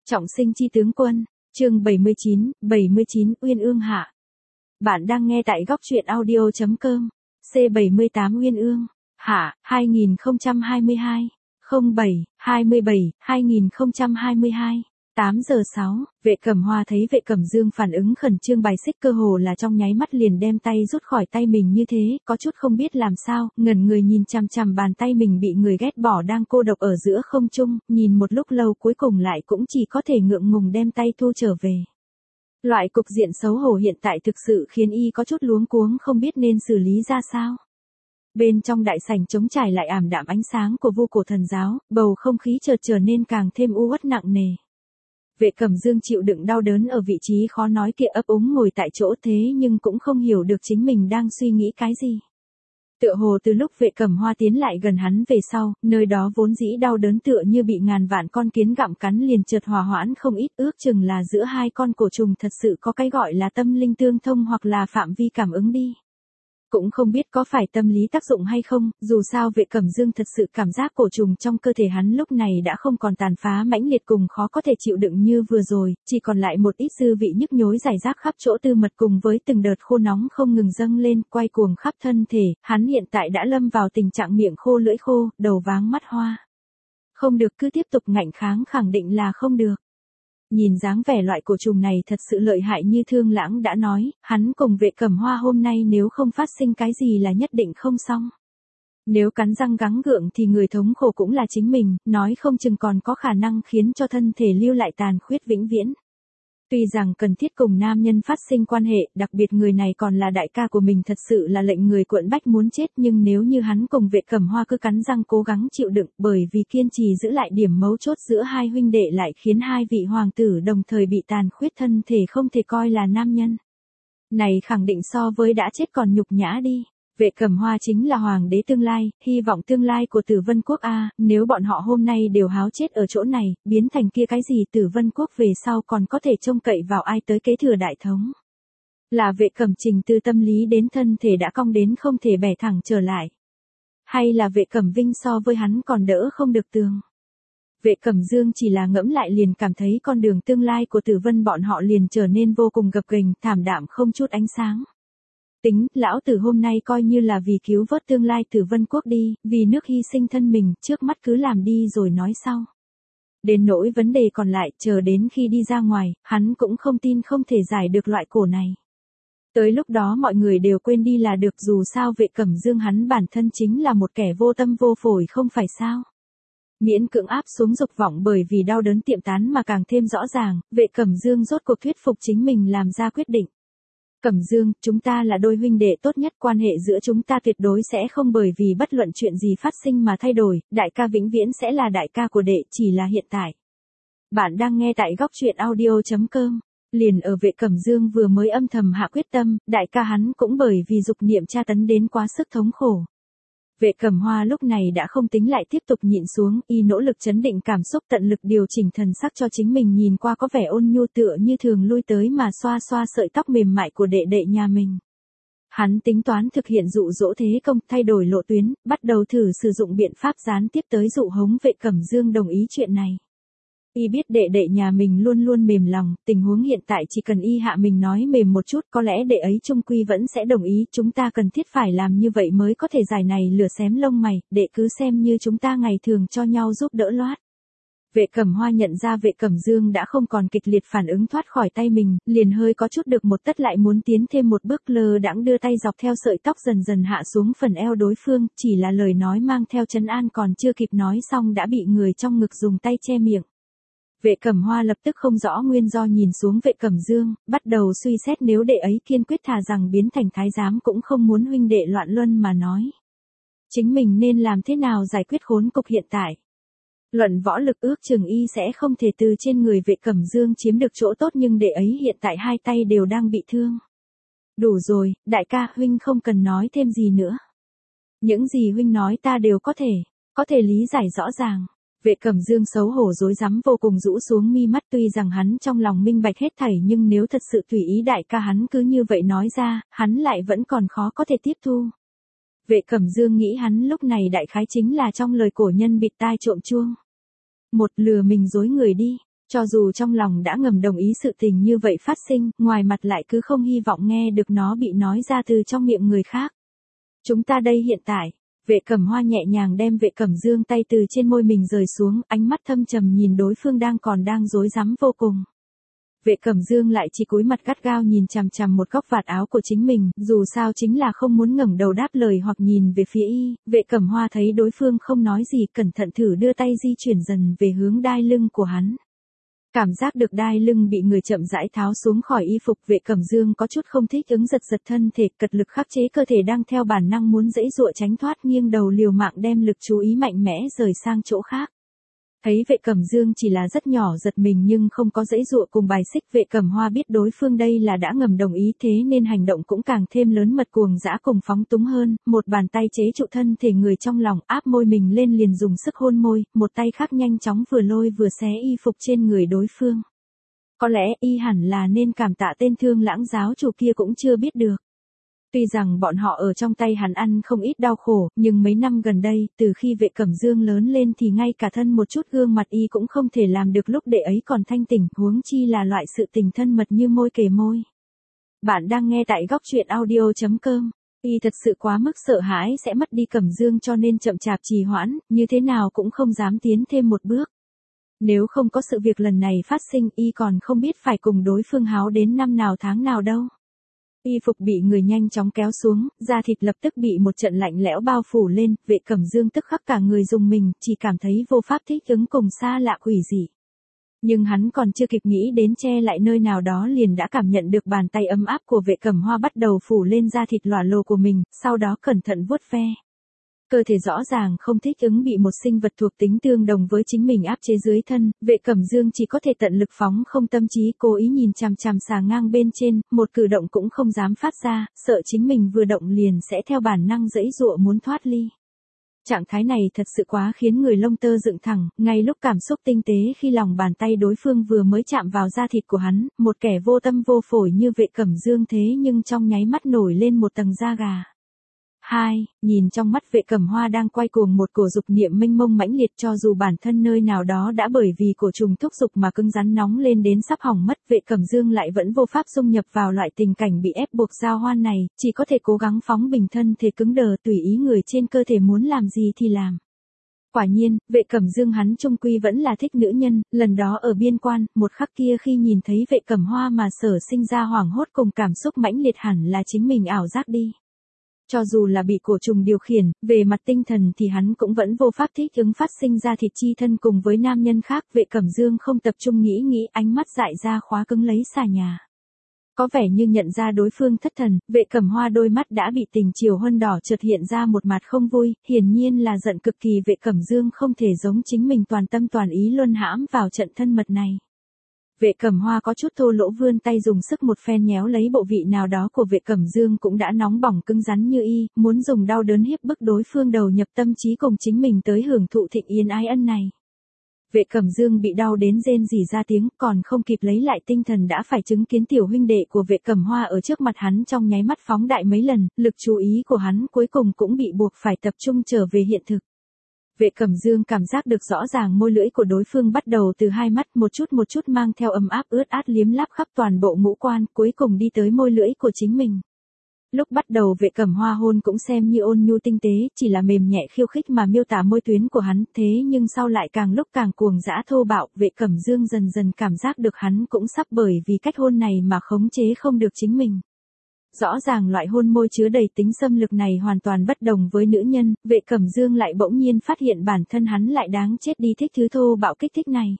Trọng sinh chi tướng quân, chương 79 Uyên Ương hạ. Bạn đang nghe tại góc truyện audio.com. C78 Uyên Ương hạ, 2022 07 27 2022 8 giờ 6, Vệ Cẩm Hoa thấy Vệ Cẩm Dương phản ứng khẩn trương bài xích cơ hồ là trong nháy mắt liền đem tay rút khỏi tay mình như thế, có chút không biết làm sao, ngẩn người nhìn chằm chằm bàn tay mình bị người ghét bỏ đang cô độc ở giữa không trung, nhìn một lúc lâu cuối cùng lại cũng chỉ có thể ngượng ngùng đem tay thu trở về. Loại cục diện xấu hổ hiện tại thực sự khiến y có chút luống cuống không biết nên xử lý ra sao. Bên trong đại sảnh trống trải lại ảm đạm ánh sáng của Vu Cổ Thần Giáo, bầu không khí chợt trở nên càng thêm u uất nặng nề. Vệ Cẩm Dương chịu đựng đau đớn ở vị trí khó nói kia ấp úng ngồi tại chỗ thế nhưng cũng không hiểu được chính mình đang suy nghĩ cái gì. Tựa hồ từ lúc Vệ Cẩm Hoa tiến lại gần hắn về sau, nơi đó vốn dĩ đau đớn tựa như bị ngàn vạn con kiến gặm cắn liền chợt hòa hoãn không ít, ước chừng là giữa hai con cổ trùng thật sự có cái gọi là tâm linh tương thông hoặc là phạm vi cảm ứng đi. Cũng không biết có phải tâm lý tác dụng hay không, dù sao Vệ Cẩm Dương thật sự cảm giác cổ trùng trong cơ thể hắn lúc này đã không còn tàn phá mãnh liệt cùng khó có thể chịu đựng như vừa rồi, chỉ còn lại một ít dư vị nhức nhối rải rác khắp chỗ tư mật cùng với từng đợt khô nóng không ngừng dâng lên, quay cuồng khắp thân thể, hắn hiện tại đã lâm vào tình trạng miệng khô lưỡi khô, đầu váng mắt hoa. Không được, cứ tiếp tục ngạnh kháng khẳng định là không được. Nhìn dáng vẻ loại cổ trùng này thật sự lợi hại như Thương Lãng đã nói, hắn cùng Vệ Cẩm Hoa hôm nay nếu không phát sinh cái gì là nhất định không xong. Nếu cắn răng gắng gượng thì người thống khổ cũng là chính mình, nói không chừng còn có khả năng khiến cho thân thể lưu lại tàn khuyết vĩnh viễn. Tuy rằng cần thiết cùng nam nhân phát sinh quan hệ, đặc biệt người này còn là đại ca của mình thật sự là lệnh người cuộn bách muốn chết, nhưng nếu như hắn cùng Vệ Cẩm Hoa cứ cắn răng cố gắng chịu đựng, bởi vì kiên trì giữ lại điểm mấu chốt giữa hai huynh đệ lại khiến hai vị hoàng tử đồng thời bị tàn khuyết thân thể không thể coi là nam nhân. Này khẳng định so với đã chết còn nhục nhã đi. Vệ Cẩm Hoa chính là hoàng đế tương lai, hy vọng tương lai của Tử Vân Quốc a, nếu bọn họ hôm nay đều háo chết ở chỗ này, biến thành kia cái gì Tử Vân Quốc về sau còn có thể trông cậy vào ai tới kế thừa đại thống. Là Vệ Cẩm Trình từ tâm lý đến thân thể đã cong đến không thể bẻ thẳng trở lại. Hay là Vệ Cẩm Vinh so với hắn còn đỡ không được tường. Vệ Cẩm Dương chỉ là ngẫm lại liền cảm thấy con đường tương lai của Tử Vân bọn họ liền trở nên vô cùng gập ghềnh, thảm đạm không chút ánh sáng. Tính, lão tử hôm nay coi như là vì cứu vớt tương lai Tử Vân Quốc đi, vì nước hy sinh thân mình, trước mắt cứ làm đi rồi nói sau. Đến nỗi vấn đề còn lại, chờ đến khi đi ra ngoài, hắn cũng không tin không thể giải được loại cổ này. Tới lúc đó mọi người đều quên đi là được, dù sao Vệ Cẩm Dương hắn bản thân chính là một kẻ vô tâm vô phổi không phải sao. Miễn cưỡng áp xuống dục vọng bởi vì đau đớn tiệm tán mà càng thêm rõ ràng, Vệ Cẩm Dương rốt cuộc thuyết phục chính mình làm ra quyết định. Cẩm Dương, chúng ta là đôi huynh đệ tốt nhất, quan hệ giữa chúng ta tuyệt đối sẽ không bởi vì bất luận chuyện gì phát sinh mà thay đổi, đại ca vĩnh viễn sẽ là đại ca của đệ, chỉ là hiện tại. Bạn đang nghe tại góc truyện audio.com. Liền ở Vệ Cẩm Dương vừa mới âm thầm hạ quyết tâm, đại ca hắn cũng bởi vì dục niệm tra tấn đến quá sức thống khổ. Vệ Cẩm Hoa lúc này đã không tính lại tiếp tục nhịn xuống, y nỗ lực trấn định cảm xúc, tận lực điều chỉnh thần sắc cho chính mình nhìn qua có vẻ ôn nhu, tựa như thường lui tới mà xoa xoa sợi tóc mềm mại của đệ đệ nhà mình. Hắn tính toán thực hiện dụ dỗ thế công, thay đổi lộ tuyến, bắt đầu thử sử dụng biện pháp gián tiếp tới dụ hống Vệ Cẩm Dương đồng ý chuyện này. Y biết đệ đệ nhà mình luôn luôn mềm lòng, tình huống hiện tại chỉ cần y hạ mình nói mềm một chút có lẽ đệ ấy chung quy vẫn sẽ đồng ý, chúng ta cần thiết phải làm như vậy mới có thể giải này lửa xém lông mày, đệ cứ xem như chúng ta ngày thường cho nhau giúp đỡ loát. Vệ Cẩm Hoa nhận ra Vệ Cẩm Dương đã không còn kịch liệt phản ứng thoát khỏi tay mình, liền hơi có chút được một tất lại muốn tiến thêm một bước, lơ đãng đưa tay dọc theo sợi tóc dần dần hạ xuống phần eo đối phương, chỉ là lời nói mang theo trấn an còn chưa kịp nói xong đã bị người trong ngực dùng tay che miệng. Vệ Cẩm Hoa lập tức không rõ nguyên do nhìn xuống Vệ Cẩm Dương, bắt đầu suy xét nếu đệ ấy kiên quyết thà rằng biến thành thái giám cũng không muốn huynh đệ loạn luân mà nói. Chính mình nên làm thế nào giải quyết khốn cục hiện tại? Luận võ lực ước chừng y sẽ không thể từ trên người Vệ Cẩm Dương chiếm được chỗ tốt, nhưng đệ ấy hiện tại hai tay đều đang bị thương. Đủ rồi, đại ca, huynh không cần nói thêm gì nữa. Những gì huynh nói ta đều có thể lý giải rõ ràng. Vệ Cẩm Dương xấu hổ rối rắm vô cùng rũ xuống mi mắt, tuy rằng hắn trong lòng minh bạch hết thảy nhưng nếu thật sự tùy ý đại ca hắn cứ như vậy nói ra, hắn lại vẫn còn khó có thể tiếp thu. Vệ Cẩm Dương nghĩ hắn lúc này đại khái chính là trong lời cổ nhân bịt tai trộm chuông. Một, lừa mình dối người đi. Cho dù trong lòng đã ngầm đồng ý sự tình như vậy phát sinh, ngoài mặt lại cứ không hy vọng nghe được nó bị nói ra từ trong miệng người khác. Chúng ta đây hiện tại, Vệ Cẩm Hoa nhẹ nhàng đem Vệ Cẩm Dương tay từ trên môi mình rời xuống, ánh mắt thâm trầm nhìn đối phương đang rối rắm vô cùng. Vệ Cẩm Dương lại chỉ cúi mặt gắt gao nhìn chằm chằm một góc vạt áo của chính mình, dù sao chính là không muốn ngẩng đầu đáp lời hoặc nhìn về phía y. Vệ Cẩm Hoa thấy đối phương không nói gì, cẩn thận thử đưa tay di chuyển dần về hướng đai lưng của hắn. Cảm giác được đai lưng bị người chậm rãi tháo xuống khỏi y phục, Vệ Cẩm Dương có chút không thích ứng, giật thân thể, cật lực khắc chế cơ thể đang theo bản năng muốn giãy giụa tránh thoát, nghiêng đầu liều mạng đem lực chú ý mạnh mẽ rời sang chỗ khác. Thấy Vệ Cẩm Dương chỉ là rất nhỏ giật mình nhưng không có giãy giụa cùng bài xích, Vệ Cẩm Hoa biết đối phương đây là đã ngầm đồng ý, thế nên hành động cũng càng thêm lớn mật cuồng dã cùng phóng túng hơn, một bàn tay chế trụ thân thể người trong lòng, áp môi mình lên liền dùng sức hôn môi, một tay khác nhanh chóng vừa lôi vừa xé y phục trên người đối phương. Có lẽ y hẳn là nên cảm tạ tên Thương Lãng giáo chủ kia cũng chưa biết được. Tuy rằng bọn họ ở trong tay hắn ăn không ít đau khổ, nhưng mấy năm gần đây, từ khi Vệ Cẩm Dương lớn lên thì ngay cả thân một chút gương mặt y cũng không thể làm được lúc đệ ấy còn thanh tỉnh, huống chi là loại sự tình thân mật như môi kề môi. Bạn đang nghe tại góc truyện audio.com. Y thật sự quá mức sợ hãi sẽ mất đi Cẩm Dương cho nên chậm chạp trì hoãn, như thế nào cũng không dám tiến thêm một bước. Nếu không có sự việc lần này phát sinh, y còn không biết phải cùng đối phương háo đến năm nào tháng nào đâu. Y phục bị người nhanh chóng kéo xuống, da thịt lập tức bị một trận lạnh lẽo bao phủ lên, Vệ Cẩm Dương tức khắc cả người rùng mình, chỉ cảm thấy vô pháp thích ứng cùng xa lạ quỷ dị. Nhưng hắn còn chưa kịp nghĩ đến che lại nơi nào đó liền đã cảm nhận được bàn tay ấm áp của Vệ Cẩm Hoa bắt đầu phủ lên da thịt lòa lồ của mình, sau đó cẩn thận vuốt ve. Cơ thể rõ ràng không thích ứng bị một sinh vật thuộc tính tương đồng với chính mình áp chế dưới thân, Vệ Cẩm Dương chỉ có thể tận lực phóng không tâm trí, cố ý nhìn chằm chằm xà ngang bên trên, một cử động cũng không dám phát ra, sợ chính mình vừa động liền sẽ theo bản năng giãy giụa muốn thoát ly. Trạng thái này thật sự quá khiến người lông tơ dựng thẳng, ngay lúc cảm xúc tinh tế khi lòng bàn tay đối phương vừa mới chạm vào da thịt của hắn, một kẻ vô tâm vô phổi như Vệ Cẩm Dương thế nhưng trong nháy mắt nổi lên một tầng da gà. 2. Nhìn trong mắt Vệ Cẩm Hoa đang quay cuồng một cổ dục niệm mênh mông mãnh liệt, cho dù bản thân nơi nào đó đã bởi vì cổ trùng thúc dục mà cứng rắn nóng lên đến sắp hỏng mất, Vệ Cẩm Dương lại vẫn vô pháp dung nhập vào loại tình cảnh bị ép buộc giao hoan này, chỉ có thể cố gắng phóng bình thân thể cứng đờ tùy ý người trên cơ thể muốn làm gì thì làm. Quả nhiên, Vệ Cẩm Dương hắn chung quy vẫn là thích nữ nhân, lần đó ở biên quan, một khắc kia khi nhìn thấy Vệ Cẩm Hoa mà sở sinh ra hoảng hốt cùng cảm xúc mãnh liệt hẳn là chính mình ảo giác đi. Cho dù là bị cổ trùng điều khiển, về mặt tinh thần thì hắn cũng vẫn vô pháp thích ứng phát sinh ra thịt chi thân cùng với nam nhân khác. Vệ Cẩm Dương không tập trung nghĩ, ánh mắt dại ra khóa cứng lấy xà nhà. Có vẻ như nhận ra đối phương thất thần, Vệ Cẩm Hoa đôi mắt đã bị tình chiều huân đỏ chợt hiện ra một mặt không vui, hiển nhiên là giận cực kỳ. Vệ Cẩm Dương không thể giống chính mình toàn tâm toàn ý luân hãm vào trận thân mật này. Vệ Cẩm Hoa có chút thô lỗ vươn tay dùng sức một phen nhéo lấy bộ vị nào đó của Vệ Cẩm Dương cũng đã nóng bỏng cứng rắn như y, muốn dùng đau đớn hiếp bức đối phương đầu nhập tâm trí cùng chính mình tới hưởng thụ thịnh yên ái ân này. Vệ Cẩm Dương bị đau đến rên rỉ ra tiếng, còn không kịp lấy lại tinh thần đã phải chứng kiến tiểu huynh đệ của Vệ Cẩm Hoa ở trước mặt hắn trong nháy mắt phóng đại mấy lần, lực chú ý của hắn cuối cùng cũng bị buộc phải tập trung trở về hiện thực. Vệ Cẩm Dương cảm giác được rõ ràng môi lưỡi của đối phương bắt đầu từ hai mắt một chút mang theo ấm áp ướt át liếm láp khắp toàn bộ ngũ quan, cuối cùng đi tới môi lưỡi của chính mình. Lúc bắt đầu Vệ Cẩm Hoa hôn cũng xem như ôn nhu tinh tế, chỉ là mềm nhẹ khiêu khích mà miêu tả môi tuyến của hắn, thế nhưng sau lại càng lúc càng cuồng dã thô bạo, Vệ Cẩm Dương dần dần cảm giác được hắn cũng sắp bởi vì cách hôn này mà khống chế không được chính mình. Rõ ràng loại hôn môi chứa đầy tính xâm lược này hoàn toàn bất đồng với nữ nhân, Vệ Cẩm Dương lại bỗng nhiên phát hiện bản thân hắn lại đáng chết đi thích thứ thô bạo kích thích này.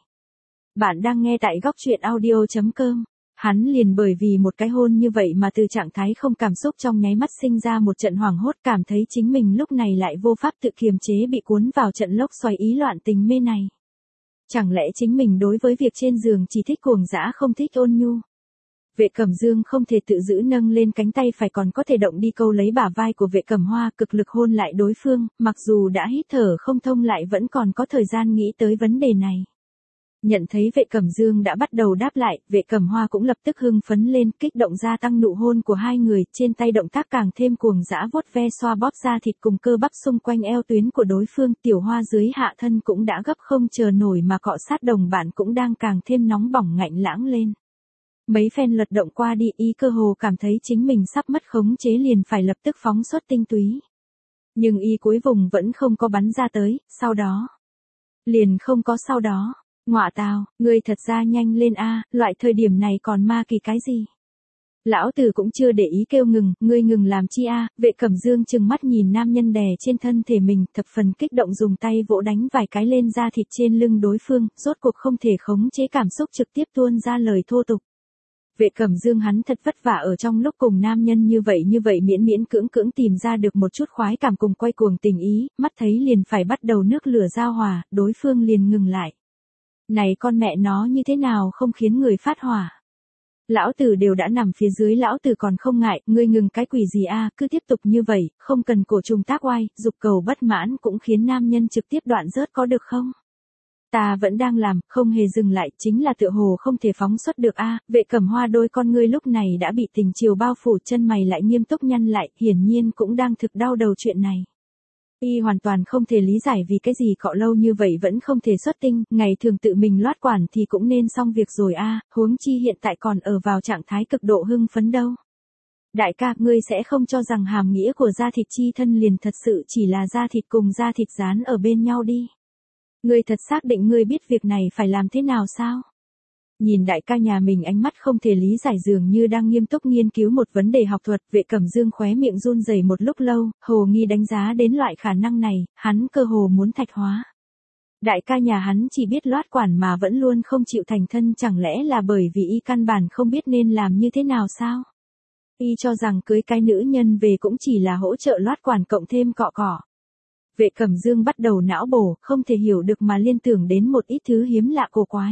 Bạn đang nghe tại góc truyện audio.com. Hắn liền bởi vì một cái hôn như vậy mà từ trạng thái không cảm xúc trong nháy mắt sinh ra một trận hoảng hốt, cảm thấy chính mình lúc này lại vô pháp tự kiềm chế bị cuốn vào trận lốc xoáy ý loạn tình mê này. Chẳng lẽ chính mình đối với việc trên giường chỉ thích cuồng dã không thích ôn nhu? Vệ Cẩm Dương không thể tự giữ nâng lên cánh tay phải còn có thể động đi câu lấy bả vai của Vệ Cẩm Hoa, cực lực hôn lại đối phương, mặc dù đã hít thở không thông lại vẫn còn có thời gian nghĩ tới vấn đề này. Nhận thấy vệ cẩm dương đã bắt đầu đáp lại, vệ cẩm hoa cũng lập tức hưng phấn lên, kích động gia tăng nụ hôn của hai người, trên tay động tác càng thêm cuồng dã vuốt ve xoa bóp da thịt cùng cơ bắp xung quanh eo tuyến của đối phương, tiểu hoa dưới hạ thân cũng đã gấp không chờ nổi mà cọ sát đồng bạn cũng đang càng thêm nóng bỏng ngạnh lãng lên. Mấy phen lật động qua đi, y cơ hồ cảm thấy chính mình sắp mất khống chế liền phải lập tức phóng xuất tinh túy. Nhưng y cuối vùng vẫn không có bắn ra tới, sau đó. Liền không có sau đó. Ngọa tào, ngươi thật ra nhanh lên a, loại thời điểm này còn ma kỳ cái gì? Lão tử cũng chưa để ý kêu ngừng, ngươi ngừng làm chi a? Vệ cẩm dương chừng mắt nhìn nam nhân đè trên thân thể mình, thập phần kích động dùng tay vỗ đánh vài cái lên da thịt trên lưng đối phương, rốt cuộc không thể khống chế cảm xúc trực tiếp tuôn ra lời thô tục. Vệ cẩm dương hắn thật vất vả ở trong lúc cùng nam nhân như vậy miễn miễn cưỡng cưỡng tìm ra được một chút khoái cảm cùng quay cuồng tình ý, mắt thấy liền phải bắt đầu nước lửa giao hòa, đối phương liền ngừng lại. Này con mẹ nó như thế nào không khiến người phát hỏa. Lão tử đều đã nằm phía dưới, lão tử còn không ngại, ngươi ngừng cái quỷ gì a, cứ tiếp tục như vậy, không cần cổ trùng tác oai, dục cầu bất mãn cũng khiến nam nhân trực tiếp đoạn rớt có được không? Ta vẫn đang làm, không hề dừng lại, chính là tựa hồ không thể phóng xuất được a. Vệ cẩm hoa đôi con ngươi lúc này đã bị tình chiều bao phủ, chân mày lại nghiêm túc nhăn lại, hiển nhiên cũng đang thực đau đầu chuyện này. Y hoàn toàn không thể lý giải vì cái gì cọ lâu như vậy vẫn không thể xuất tinh, ngày thường tự mình loát quản thì cũng nên xong việc rồi a, huống chi hiện tại còn ở vào trạng thái cực độ hưng phấn đâu. Đại ca, ngươi sẽ không cho rằng hàm nghĩa của da thịt chi thân liền thật sự chỉ là da thịt cùng da thịt dán ở bên nhau đi. Ngươi thật xác định ngươi biết việc này phải làm thế nào sao? Nhìn đại ca nhà mình ánh mắt không thể lý giải dường như đang nghiêm túc nghiên cứu một vấn đề học thuật, vệ cẩm dương khóe miệng run rẩy một lúc lâu, hồ nghi đánh giá đến loại khả năng này, hắn cơ hồ muốn thạch hóa. Đại ca nhà hắn chỉ biết loát quản mà vẫn luôn không chịu thành thân, chẳng lẽ là bởi vì y căn bản không biết nên làm như thế nào sao? Y cho rằng cưới cái nữ nhân về cũng chỉ là hỗ trợ loát quản cộng thêm cọ cỏ. Vệ cẩm dương bắt đầu não bổ, không thể hiểu được mà liên tưởng đến một ít thứ hiếm lạ cổ quái.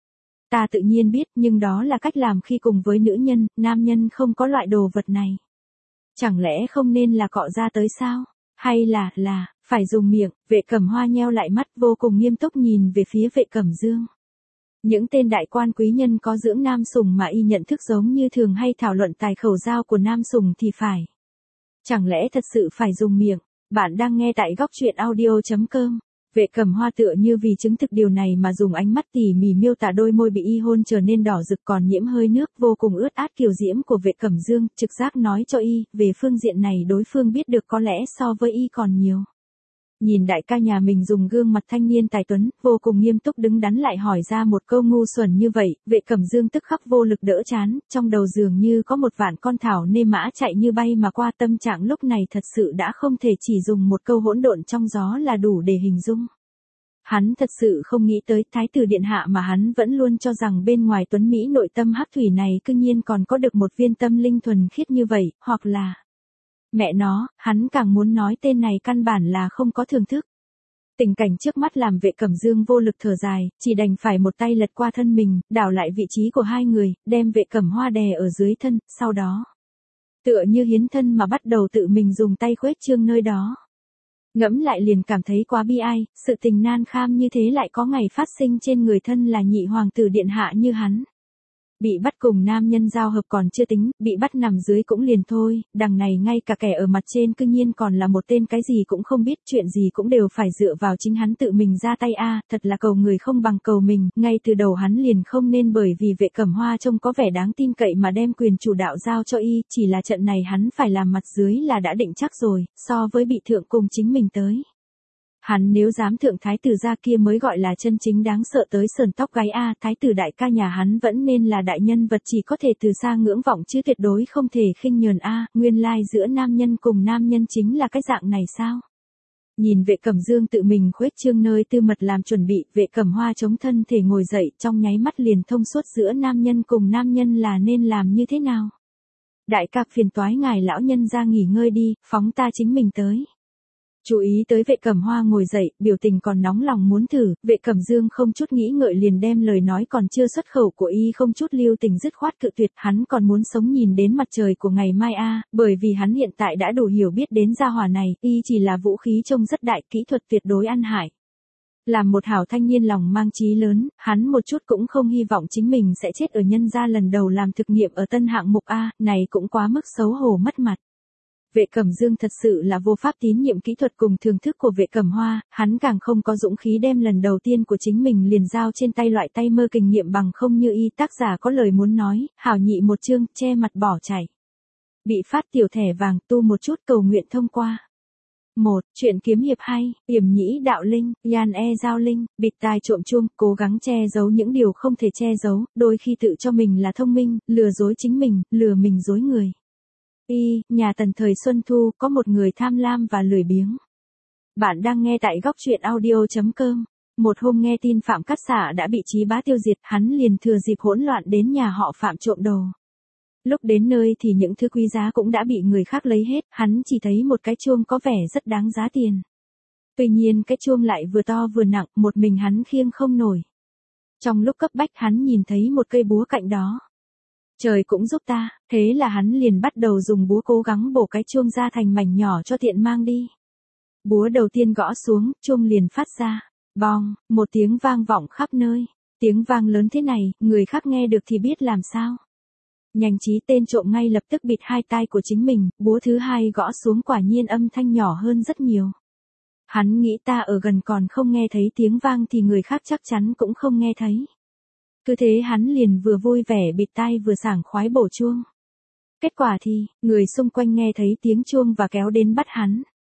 Ta tự nhiên biết, nhưng đó là cách làm khi cùng với nữ nhân, nam nhân không có loại đồ vật này. Chẳng lẽ không nên là cọ ra tới sao? Hay là, phải dùng miệng? Vệ cẩm hoa nheo lại mắt vô cùng nghiêm túc nhìn về phía vệ cẩm dương. Những tên đại quan quý nhân có dưỡng nam sùng mà y nhận thức giống như thường hay thảo luận tài khẩu giao của nam sùng thì phải. Chẳng lẽ thật sự phải dùng miệng? Bạn đang nghe tại góc truyện audio.com. Vệ cẩm hoa tựa như vì chứng thực điều này mà dùng ánh mắt tỉ mỉ miêu tả đôi môi bị y hôn trở nên đỏ rực còn nhiễm hơi nước vô cùng ướt át kiều diễm của vệ cẩm dương, trực giác nói cho y, về phương diện này đối phương biết được có lẽ so với y còn nhiều. Nhìn đại ca nhà mình dùng gương mặt thanh niên tài tuấn, vô cùng nghiêm túc đứng đắn lại hỏi ra một câu ngu xuẩn như vậy, vệ cẩm dương tức khắc vô lực đỡ chán, trong đầu dường như có một vạn con thảo nê mã chạy như bay mà qua, tâm trạng lúc này thật sự đã không thể chỉ dùng một câu hỗn độn trong gió là đủ để hình dung. Hắn thật sự không nghĩ tới thái tử điện hạ mà hắn vẫn luôn cho rằng bên ngoài tuấn Mỹ nội tâm hắc thủy này cư nhiên còn có được một viên tâm linh thuần khiết như vậy, hoặc là... Mẹ nó, hắn càng muốn nói tên này căn bản là không có thưởng thức. Tình cảnh trước mắt làm vệ cẩm dương vô lực thở dài, chỉ đành phải một tay lật qua thân mình, đảo lại vị trí của hai người, đem vệ cẩm hoa đè ở dưới thân, sau đó. Tựa như hiến thân mà bắt đầu tự mình dùng tay khuếch trương nơi đó. Ngẫm lại liền cảm thấy quá bi ai, sự tình nan kham như thế lại có ngày phát sinh trên người thân là nhị hoàng tử điện hạ như hắn. Bị bắt cùng nam nhân giao hợp còn chưa tính, bị bắt nằm dưới cũng liền thôi, đằng này ngay cả kẻ ở mặt trên cư nhiên còn là một tên cái gì cũng không biết, chuyện gì cũng đều phải dựa vào chính hắn tự mình ra tay a, thật là cầu người không bằng cầu mình, ngay từ đầu hắn liền không nên bởi vì vệ cẩm hoa trông có vẻ đáng tin cậy mà đem quyền chủ đạo giao cho y, chỉ là trận này hắn phải làm mặt dưới là đã định chắc rồi, so với bị thượng cùng chính mình tới. Hắn nếu dám thượng thái tử ra kia mới gọi là chân chính đáng sợ tới sờn tóc gáy a, thái tử đại ca nhà hắn vẫn nên là đại nhân vật chỉ có thể từ xa ngưỡng vọng chứ tuyệt đối không thể khinh nhờn a, nguyên lai giữa nam nhân cùng nam nhân chính là cái dạng này sao? Nhìn vệ cẩm dương tự mình khuếch trương nơi tư mật làm chuẩn bị, vệ cẩm hoa chống thân thể ngồi dậy trong nháy mắt liền thông suốt giữa nam nhân cùng nam nhân là nên làm như thế nào? Đại ca phiền toái ngài lão nhân ra nghỉ ngơi đi, phóng ta chính mình tới. Chú ý tới vệ cẩm hoa ngồi dậy, biểu tình còn nóng lòng muốn thử, vệ cẩm dương không chút nghĩ ngợi liền đem lời nói còn chưa xuất khẩu của y không chút lưu tình dứt khoát cự tuyệt, hắn còn muốn sống nhìn đến mặt trời của ngày mai a, bởi vì hắn hiện tại đã đủ hiểu biết đến gia hỏa này, y chỉ là vũ khí trông rất đại, kỹ thuật tuyệt đối ăn hại. Làm một hảo thanh niên lòng mang chí lớn, hắn một chút cũng không hy vọng chính mình sẽ chết ở nhân gia lần đầu làm thực nghiệm ở tân hạng mục A, này cũng quá mức xấu hổ mất mặt. Vệ Cẩm Dương thật sự là vô pháp tín nhiệm kỹ thuật cùng thưởng thức của Vệ Cẩm Hoa, hắn càng không có dũng khí đem lần đầu tiên của chính mình liền giao trên tay loại tay mơ kinh nghiệm bằng không như y. Tác giả có lời muốn nói, hảo nhị một chương, che mặt bỏ chạy. Bị phát tiểu thẻ vàng, tu một chút cầu nguyện thông qua. 1. Chuyện kiếm hiệp hay, Yểm Nhĩ Đạo Linh, Yan E Giao Linh, bịt tai trộm chuông, cố gắng che giấu những điều không thể che giấu, đôi khi tự cho mình là thông minh, lừa dối chính mình, lừa mình dối người. Nhà Tần thời Xuân Thu, có một người tham lam và lười biếng. Bạn đang nghe tại góc truyện audio.com. Một hôm nghe tin Phạm Cát Xả đã bị Chí Bá tiêu diệt, hắn liền thừa dịp hỗn loạn đến nhà họ Phạm trộm đồ. Lúc đến nơi thì những thứ quý giá cũng đã bị người khác lấy hết, hắn chỉ thấy một cái chuông có vẻ rất đáng giá tiền. Tuy nhiên cái chuông lại vừa to vừa nặng, một mình hắn khiêng không nổi. Trong lúc cấp bách hắn nhìn thấy một cây búa cạnh đó. Trời cũng giúp ta, thế là hắn liền bắt đầu dùng búa cố gắng bổ cái chuông ra thành mảnh nhỏ cho tiện mang đi. Búa đầu tiên gõ xuống, chuông liền phát ra, bong, một tiếng vang vọng khắp nơi. Tiếng vang lớn thế này, người khác nghe được thì biết làm sao. Nhanh trí tên trộm ngay lập tức bịt hai tai của chính mình, búa thứ hai gõ xuống quả nhiên âm thanh nhỏ hơn rất nhiều. Hắn nghĩ ta ở gần còn không nghe thấy tiếng vang thì người khác chắc chắn cũng không nghe thấy. Cứ thế hắn liền vừa vui vẻ bịt tai vừa sảng khoái bổ chuông. Kết quả thì, người xung quanh nghe thấy tiếng chuông và kéo đến bắt hắn.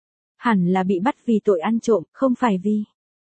Hẳn là bị bắt vì tội ăn trộm, không phải vì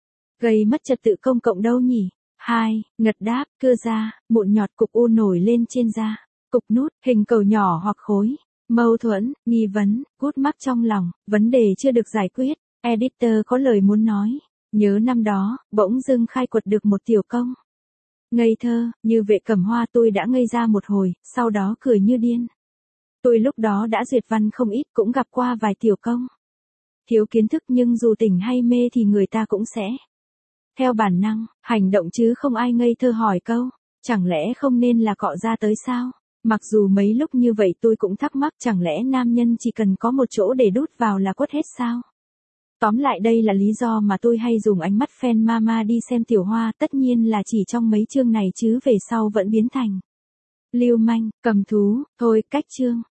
gây mất trật tự công cộng đâu nhỉ. 2. Ngật đáp, cưa da, mụn nhọt cục u nổi lên trên da. Cục nút, hình cầu nhỏ hoặc khối. Mâu thuẫn, nghi vấn, gút mắc trong lòng, vấn đề chưa được giải quyết. Editor có lời muốn nói. Nhớ năm đó, bỗng dưng khai quật được một tiểu công. Ngây thơ, như Vệ Cẩm Hoa tôi đã ngây ra một hồi, sau đó cười như điên. Tôi lúc đó đã duyệt văn không ít, cũng gặp qua vài tiểu công. Thiếu kiến thức nhưng dù tỉnh hay mê thì người ta cũng sẽ theo bản năng, hành động chứ không ai ngây thơ hỏi câu, chẳng lẽ không nên là cọ ra tới sao? Mặc dù mấy lúc như vậy tôi cũng thắc mắc chẳng lẽ nam nhân chỉ cần có một chỗ để đút vào là quất hết sao? Tóm lại đây là lý do mà tôi hay dùng ánh mắt fan mama đi xem tiểu hoa, tất nhiên là chỉ trong mấy chương này chứ về sau vẫn biến thành lưu manh, cầm thú, thôi cách chương.